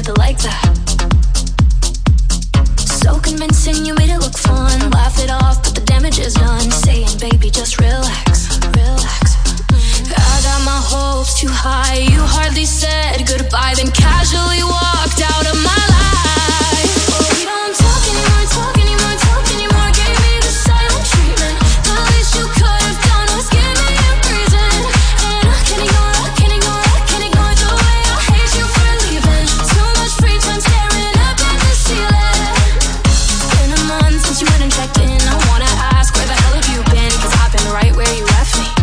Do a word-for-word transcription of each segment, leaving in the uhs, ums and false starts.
with it like that. So convincing, you made it look fun. Laugh it off, but the damage is done. Saying, baby, just relax, relax. I got my hopes too high. You hardly said goodbye, then casually walked out of my life. Oh, we don't talk anymore, talk anymore, talk anymore. Gave me the silent treatment. The least you could have done was give me a reason. And I can't ignore, I can't ignore, I can't ignore the way I hate you for leaving. Too much free time staring up at the ceiling. It's been a month since you went and checked in. I wanna ask, where the hell have you been? Cause I've been right where you left me.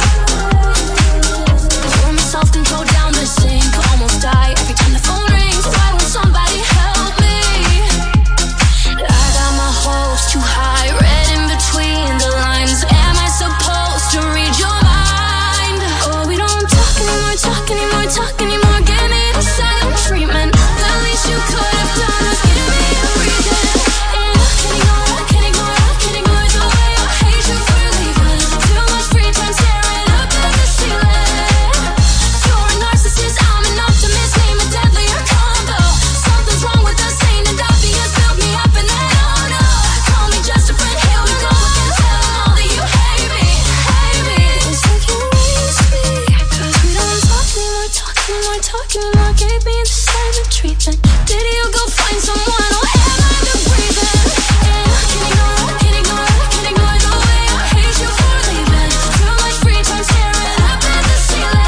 Self-control down the sink, almost die every time the phone rings. Why won't somebody help me? I got my hopes too high, read in between the lines. Am I supposed to read your mind? Oh, we don't talk anymore, talk anymore, talk anymore. Give me the silent treatment. The least you could have done was give me a reason. And I can't ignore, I can't ignore, I can't ignore the way I hate you for leaving. Too much free time staring up at the ceiling. I'm an optimist, name a deadlier combo. Something's wrong with us, ain't it obvious? Build me up and then oh no. Call me just a friend, here we go again. Tell them all that you hate me, hate me. It's like you need me, cause we don't talk anymore, talk anymore, talk anymore. Gave me the silent treatment. Did you go find someone or am I the reason? And I can't ignore, I can't ignore, I can't ignore the way I hate you for leaving. Too much free time staring up at the ceiling.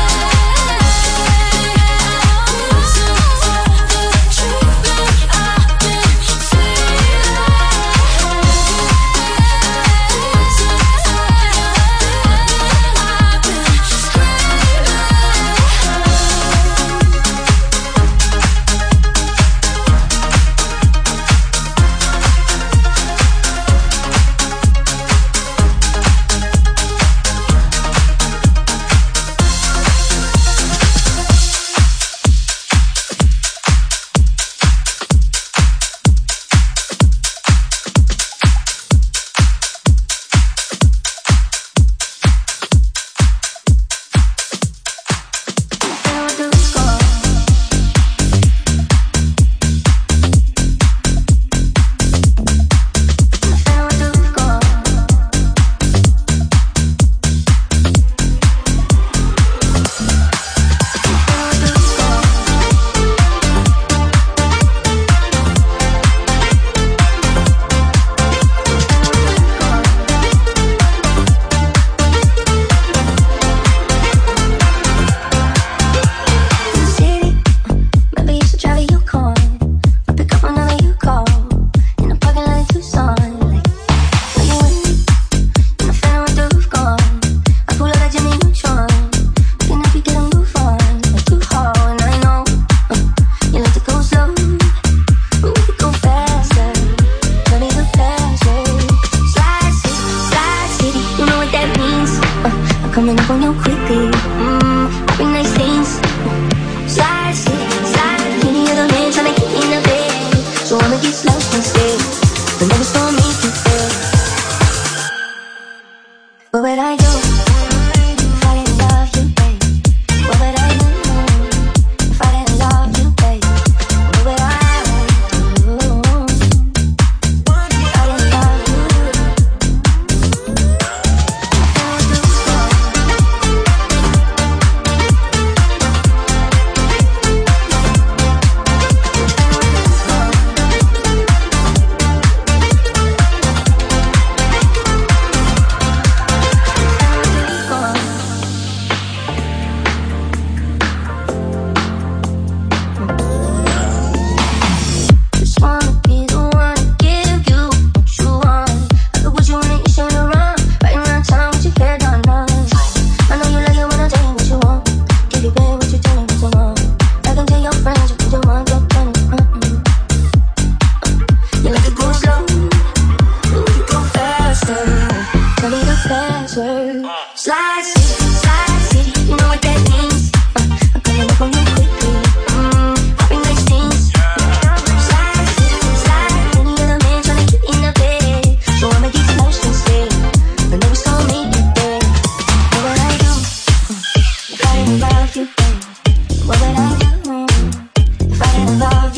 What would I do if I didn't love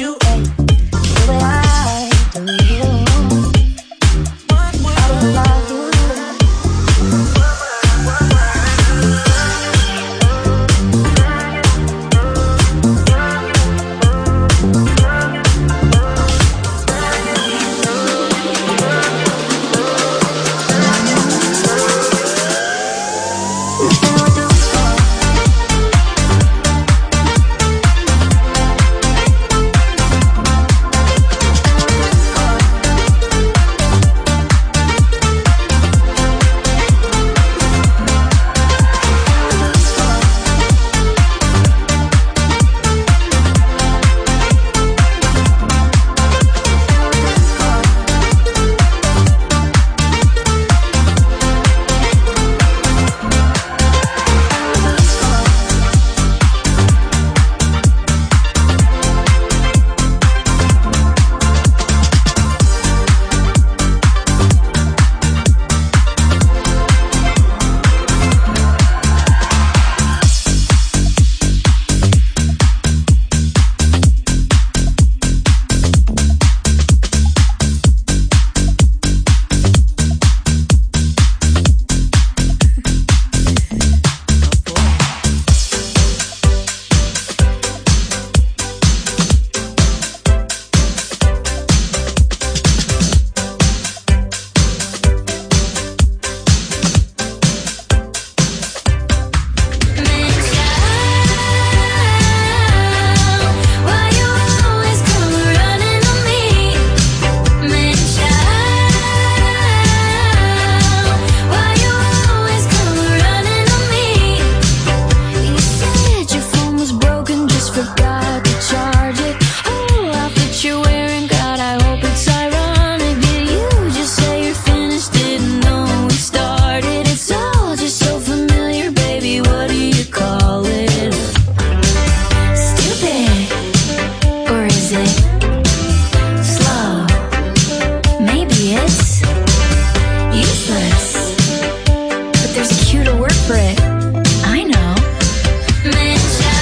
desperate. I know. Man,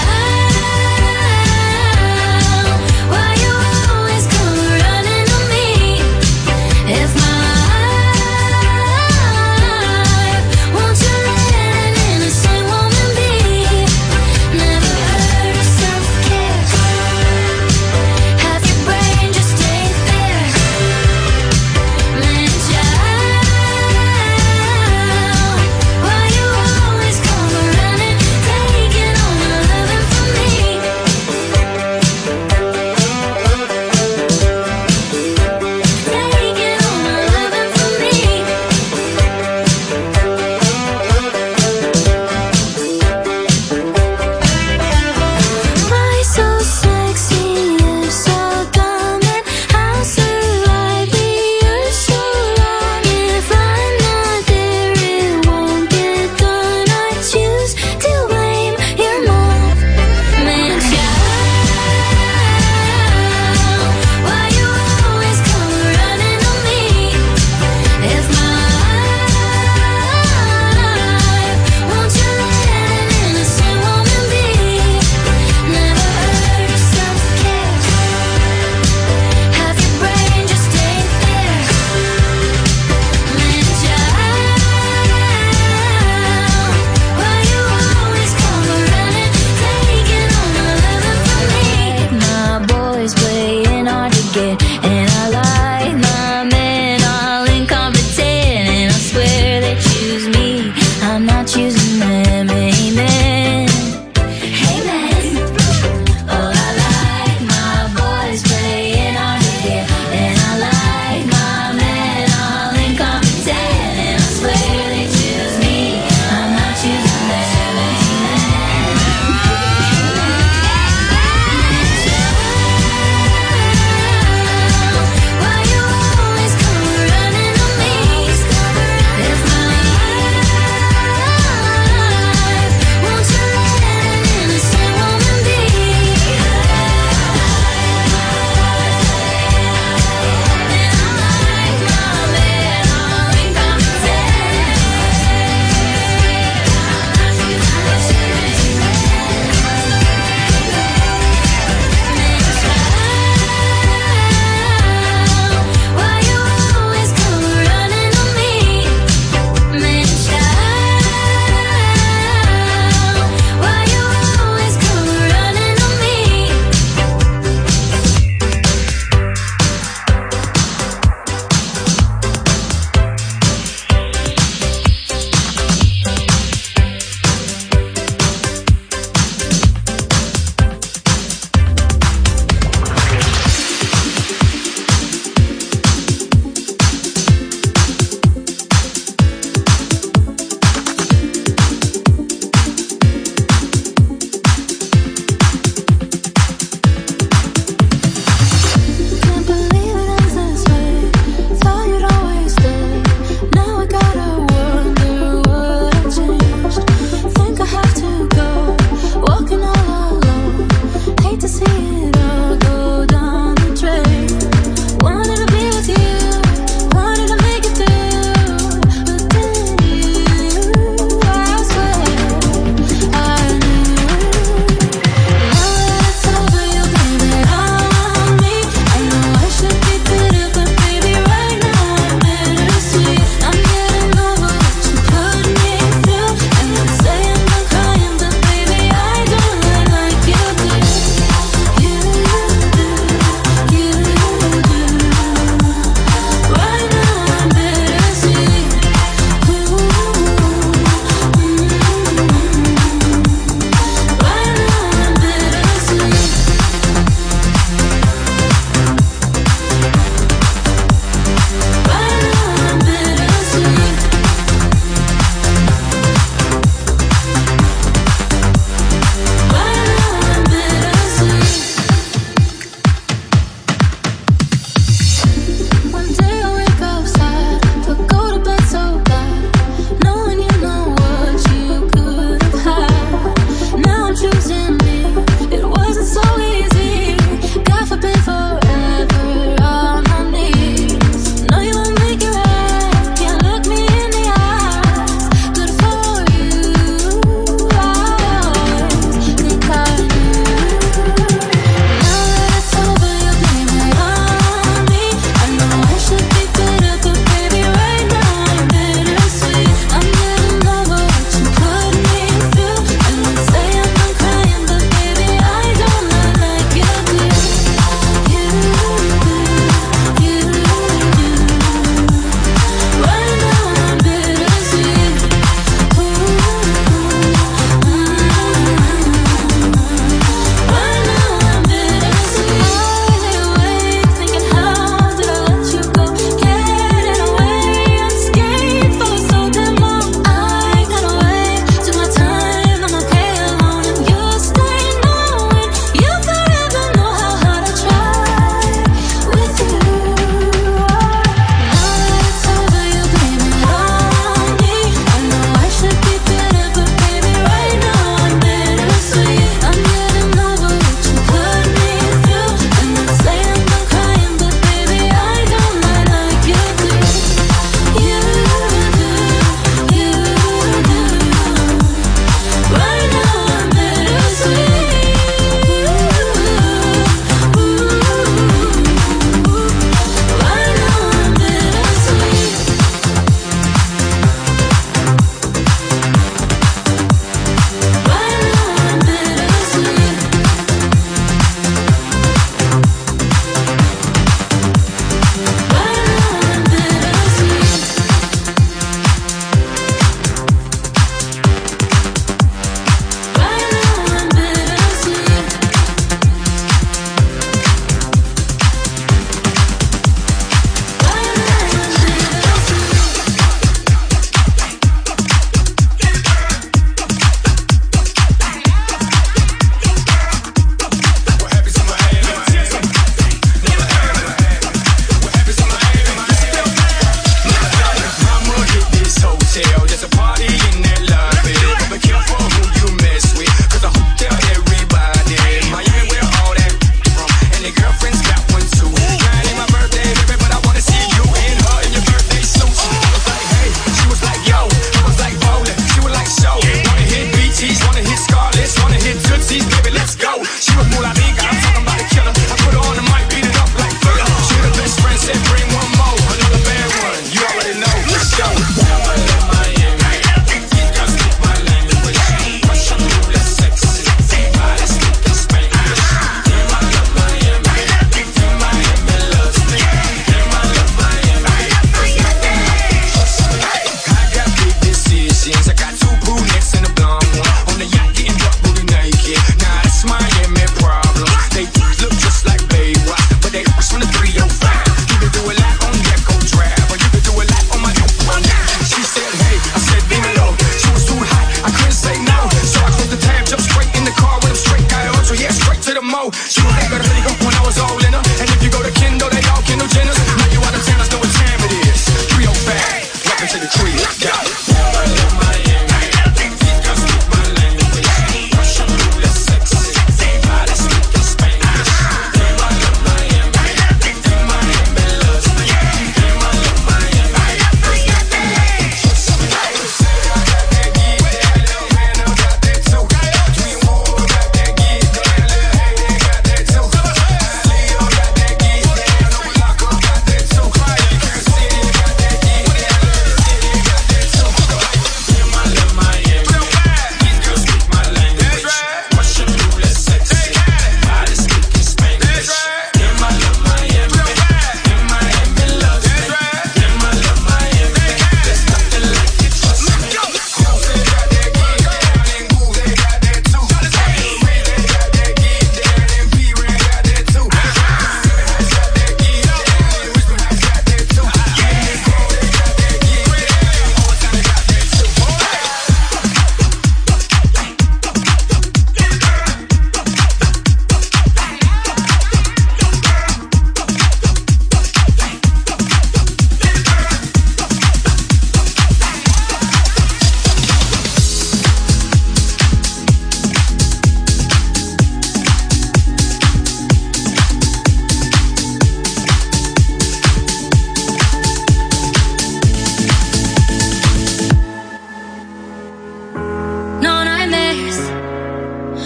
child, why you always come running to me? If my life, won't you let an innocent woman be? Never heard of self-care. Have your brain just ain't there. Man, child, why you always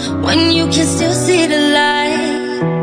when you can still see the light.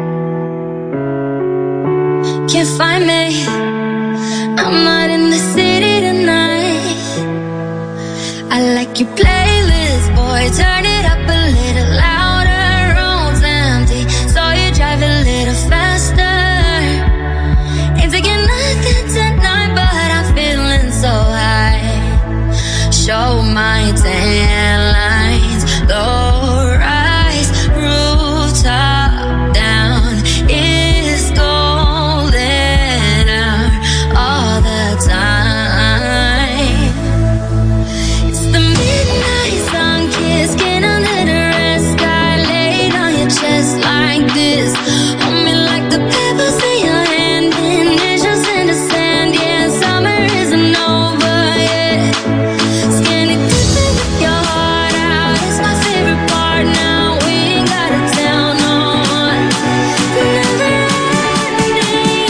Can't find me, I'm not in the city tonight. I like your playlist, boy, turn it up a little louder. Road's empty, so you drive a little faster. Ain't taking nothing tonight, but I'm feeling so high. Show my tan lines, low rise, rooftop down. It's golden hour all the time. It's the midnight sun kissing under the red sky, laid on your chest like this. Hold me like the pebbles in your hand, initials in the sand. Yeah, summer isn't over yet. Skinny dipping with your heart out, it's my favorite part now. We ain't gotta tell no one. Never ending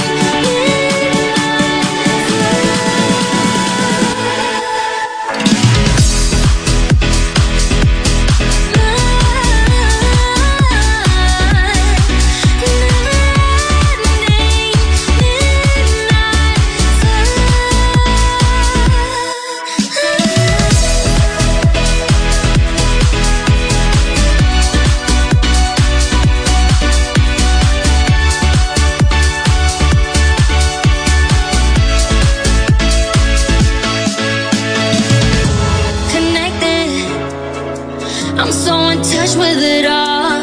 connected, I'm so in touch with it all.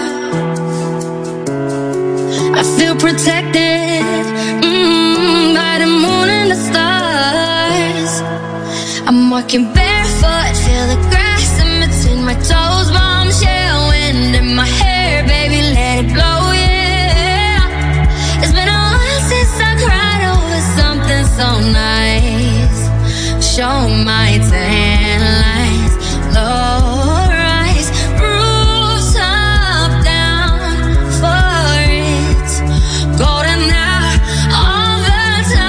I feel protected mm, by the moon and the stars. I'm walking barefoot, feel the grass in between my toes. Bombshell wind in my hair, baby, let it blow, yeah. It's been a while since I cried over something so nice. Show my tan lines, low rise, rooftop down for it. Golden hour all the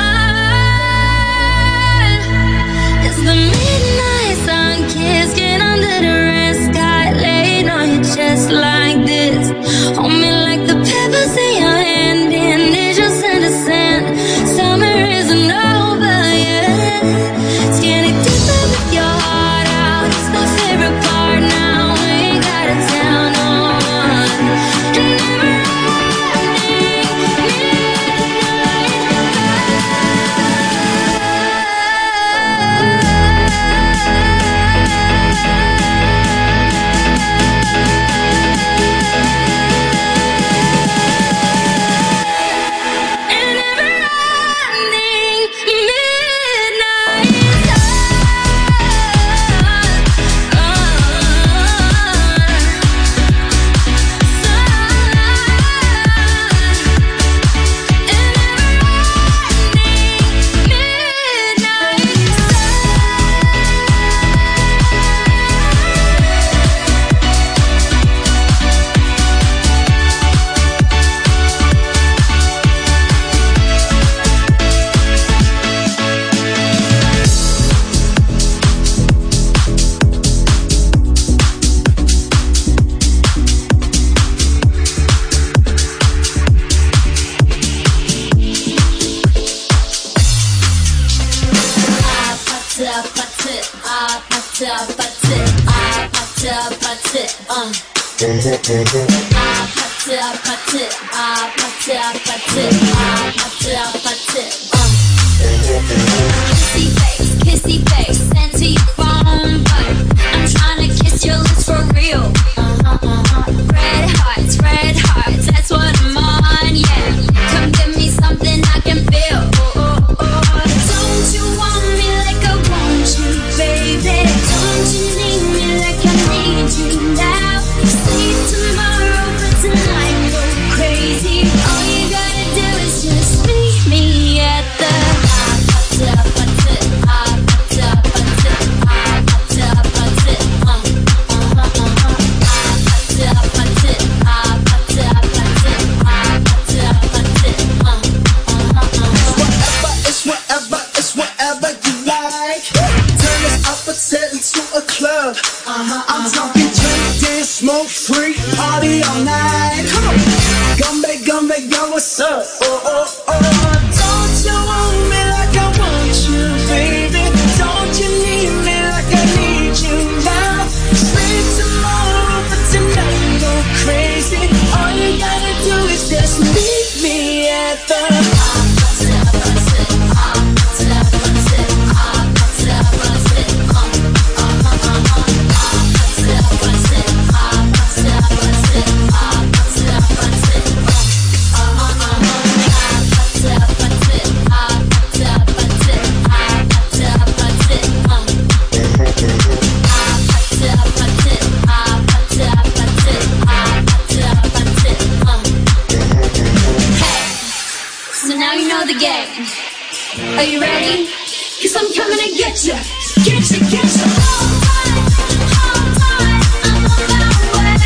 time. It's the midnight sun kissing under the red sky, laid on your chest like this. Hold me like the pebbles in your hand, initials in the sand. Summer isn't over yet. Skinny deeper with your heart out, it's my favorite part now. We ain't gotta tell no one. And never kissy face, kissy face, sent to your phone, but I'm trying to kiss your lips for real. Uh-huh, uh-huh. Red hearts, red hearts, that's what I'm on, yeah. Come give me something I can feel. Oh, oh, oh. Don't you want me like I want you, baby? Don't you need me like I need you now? Sleep tomorrow, but tonight go crazy. All you gotta do is just meet me at the into a club. Uh-huh, uh-huh. I'm talking drink, dance, smoke, free. party all night. Come on. Come back, come back, girl, what's up? Oh, oh, oh. Don't you want me like I want you, baby? Don't you need me like I need you now? Sleep tomorrow, but tonight go crazy. All you gotta do is just meet me at the Are you ready? Cause I'm coming to get you. Get you, get you. Hold tight, hold tight. I'm on my way.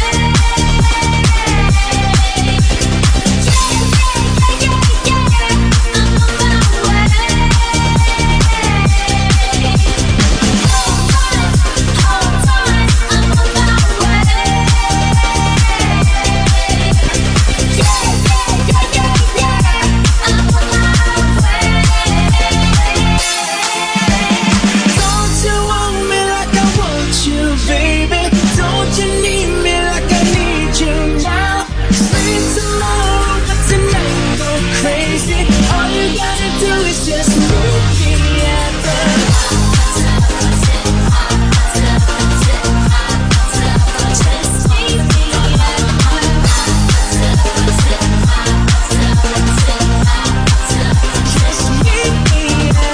Yeah, yeah, yeah, yeah, yeah. I'm on my way. Hold tight, hold tight. I'm on my way. Yeah, yeah, yeah, yeah, yeah. I'm on my way. Don't you want me like I want you, baby? Don't you need me like I need you now? Sleep tomorrow, but tonight go crazy. All you gotta do is just meet me at the just meet me at just meet me at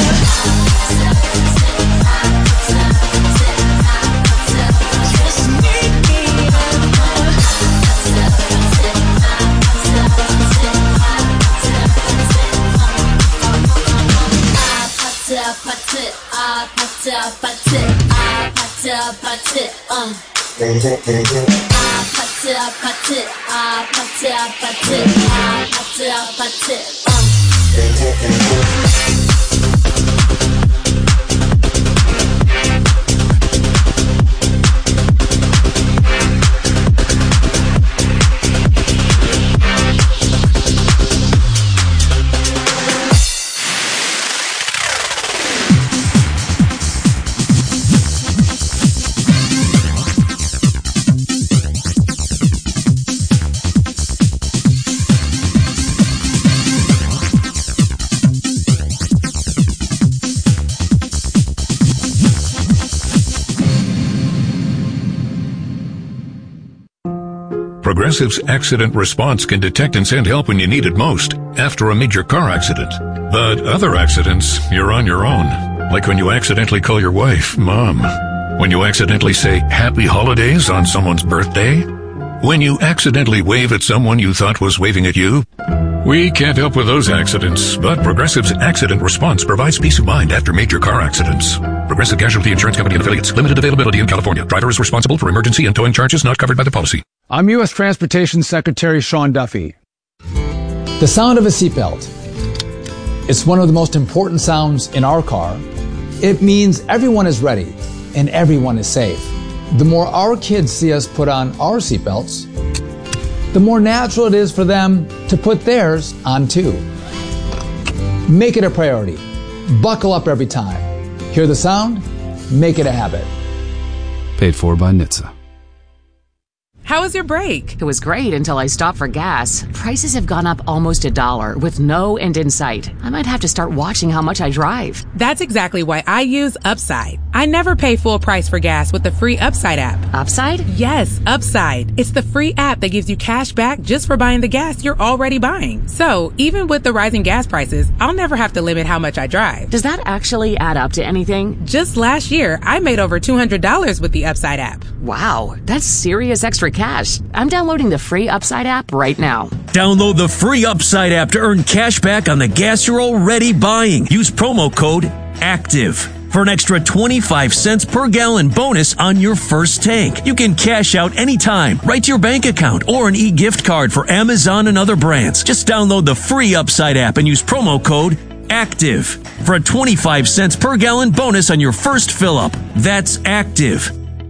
just meet me Progressive's accident response can detect and send help when you need it most, after a major car accident. But other accidents, you're on your own. Like when you accidentally call your wife Mom. When you accidentally say Happy Holidays on someone's birthday. When you accidentally wave at someone you thought was waving at you. We can't help with those accidents, but Progressive's accident response provides peace of mind after major car accidents. Progressive Casualty Insurance Company and Affiliates. Limited availability in California. Driver is responsible for emergency and towing charges not covered by the policy. I'm U S Transportation Secretary Sean Duffy. The sound of a seatbelt. It's one of the most important sounds in our car. It means everyone is ready and everyone is safe. The more our kids see us put on our seatbelts, the more natural it is for them to put theirs on too. Make it a priority. Buckle up every time. Hear the sound? Make it a habit. Paid for by N H T S A. How was your break? It was great until I stopped for gas. Prices have gone up almost a dollar with no end in sight. I might have to start watching how much I drive. That's exactly why I use Upside. I never pay full price for gas with the free Upside app. Upside? Yes, Upside. It's the free app that gives you cash back just for buying the gas you're already buying. So, even with the rising gas prices, I'll never have to limit how much I drive. Does that actually add up to anything? Just last year, I made over two hundred dollars with the Upside app. Wow, that's serious extra cash. I'm downloading the free Upside app right now. Download the free Upside app to earn cash back on the gas you're already buying. Use promo code ACTIVE for an extra twenty-five cents per gallon bonus on your first tank. You can cash out anytime, right to your bank account, or an e-gift card for Amazon and other brands. Just download the free Upside app and use promo code ACTIVE for a twenty-five cents per gallon bonus on your first fill-up. That's ACTIVE.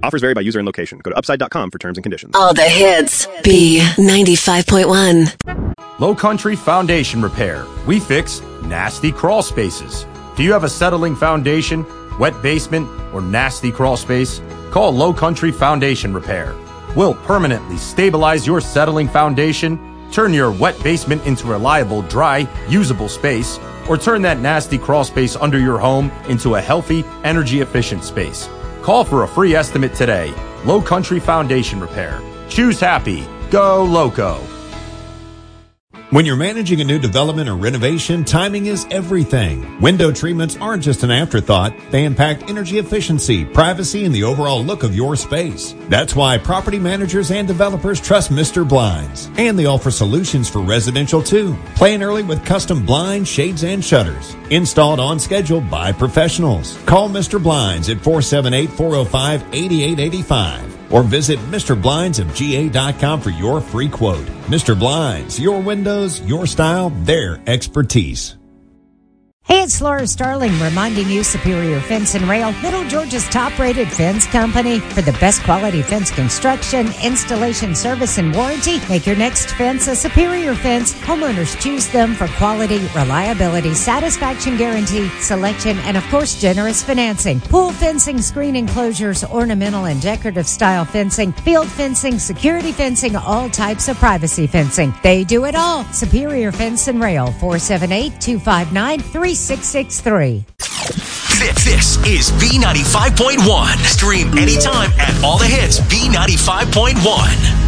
Offers vary by user and location. Go to upside dot com for terms and conditions. All the hits. B ninety-five point one. Low Country Foundation Repair. We fix nasty crawl spaces. Do you have a settling foundation, wet basement, or nasty crawl space? Call Low Country Foundation Repair. We'll permanently stabilize your settling foundation, turn your wet basement into reliable, dry, usable space, or turn that nasty crawl space under your home into a healthy, energy-efficient space. Call for a free estimate today. Low Country Foundation Repair. Choose happy. Go Loco. When you're managing a new development or renovation, timing is everything. Window treatments aren't just an afterthought. They impact energy efficiency, privacy, and the overall look of your space. That's why property managers and developers trust Mister Blinds. And they offer solutions for residential too. Plan early with custom blinds, shades, and shutters. Installed on schedule by professionals. Call Mister Blinds at four seven eight, four oh five, eight eight eight five. Or visit Mister Blinds of G A dot com for your free quote. Mister Blinds, your windows, your style, their expertise. Hey, it's Laura Starling reminding you Superior Fence and Rail, Middle Georgia's top-rated fence company. For the best quality fence construction, installation, service, and warranty, make your next fence a Superior Fence. Homeowners choose them for quality, reliability, satisfaction guarantee, selection, and, of course, generous financing. Pool fencing, screen enclosures, ornamental and decorative style fencing, field fencing, security fencing, all types of privacy fencing. They do it all. Superior Fence and Rail, four seven eight, two five nine, three six six three. This, this is B ninety-five point one. Stream anytime at all the hits B ninety-five point one.